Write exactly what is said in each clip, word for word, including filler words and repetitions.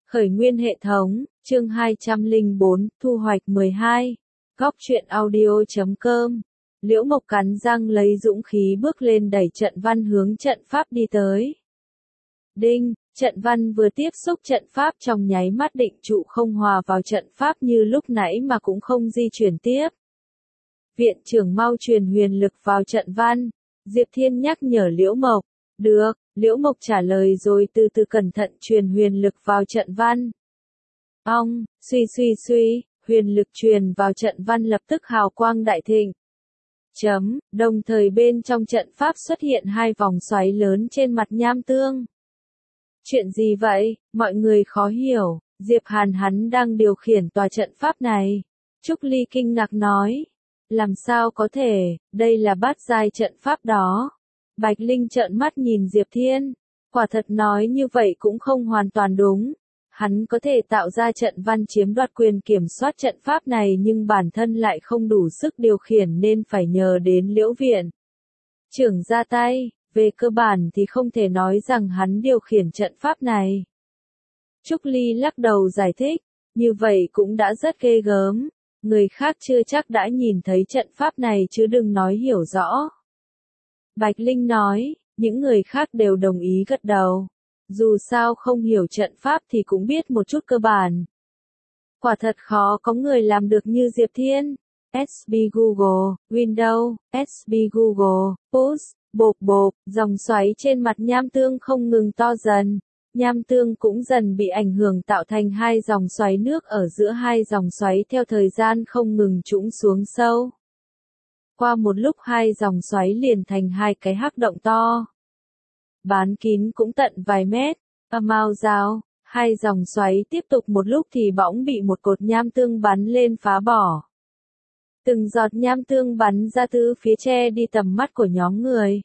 Khởi nguyên hệ thống, chương hai trăm lẻ bốn, thu hoạch mười hai. Góc truyện audio chấm com. Liễu Mộc cắn răng lấy dũng khí bước lên đẩy trận văn hướng trận pháp đi tới. Đinh, trận văn vừa tiếp xúc trận pháp trong nháy mắt định trụ không hòa vào trận pháp như lúc nãy mà cũng không di chuyển tiếp. Viện trưởng mau truyền huyền lực vào trận văn. Diệp Thiên nhắc nhở Liễu Mộc. Được, Liễu Mộc trả lời rồi từ từ cẩn thận truyền huyền lực vào trận văn. Ong, suy suy suy, huyền lực truyền vào trận văn lập tức hào quang đại thịnh. Chấm, đồng thời bên trong trận pháp xuất hiện hai vòng xoáy lớn trên mặt nham tương. Chuyện gì vậy, mọi người khó hiểu, Diệp Hàn hắn đang điều khiển tòa trận pháp này. Trúc Ly kinh ngạc nói, làm sao có thể, đây là bát giai trận pháp đó. Bạch Linh trợn mắt nhìn Diệp Thiên, quả thật nói như vậy cũng không hoàn toàn đúng. Hắn có thể tạo ra trận văn chiếm đoạt quyền kiểm soát trận pháp này nhưng bản thân lại không đủ sức điều khiển nên phải nhờ đến Liễu Viện trưởng ra tay, về cơ bản thì không thể nói rằng hắn điều khiển trận pháp này. Trúc Ly lắc đầu giải thích, như vậy cũng đã rất ghê gớm, người khác chưa chắc đã nhìn thấy trận pháp này chứ đừng nói hiểu rõ. Bạch Linh nói, những người khác đều đồng ý gật đầu. Dù sao không hiểu trận pháp thì cũng biết một chút cơ bản. Quả thật khó có người làm được như Diệp Thiên. ét bê Google, Windows, ét bê Google, Push, bộp bộp, dòng xoáy trên mặt nham tương không ngừng to dần. Nham tương cũng dần bị ảnh hưởng tạo thành hai dòng xoáy nước ở giữa hai dòng xoáy theo thời gian không ngừng trũng xuống sâu. Qua một lúc hai dòng xoáy liền thành hai cái hắc động to. Bán kín cũng tận vài mét, và mau rào, hai dòng xoáy tiếp tục một lúc thì bỗng bị một cột nham tương bắn lên phá bỏ. Từng giọt nham tương bắn ra từ phía che đi tầm mắt của nhóm người.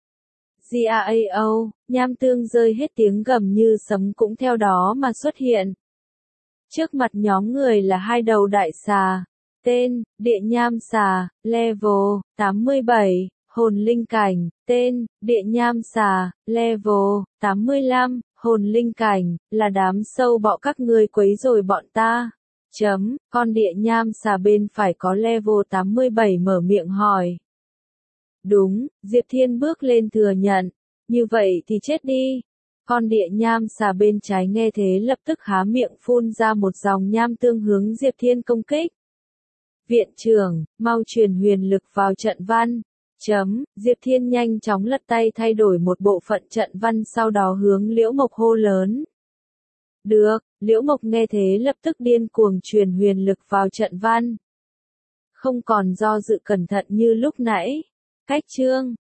Gao, nham tương rơi hết tiếng gầm như sấm cũng theo đó mà xuất hiện. Trước mặt nhóm người là hai đầu đại xà. Tên, địa nham xà, level, tám mươi bảy, hồn linh cảnh, tên, địa nham xà, level, tám mươi lăm, hồn linh cảnh, là đám sâu bọ các ngươi quấy rồi bọn ta. Chấm, con địa nham xà bên phải có level tám mươi bảy mở miệng hỏi. Đúng, Diệp Thiên bước lên thừa nhận, như vậy thì chết đi. Con địa nham xà bên trái nghe thế lập tức há miệng phun ra một dòng nham tương hướng Diệp Thiên công kích. Viện trưởng, mau truyền huyền lực vào trận văn. Chấm, Diệp Thiên nhanh chóng lật tay thay đổi một bộ phận trận văn sau đó hướng Liễu Mộc hô lớn. Được, Liễu Mộc nghe thế lập tức điên cuồng truyền huyền lực vào trận văn. Không còn do dự cẩn thận như lúc nãy. Cách chương,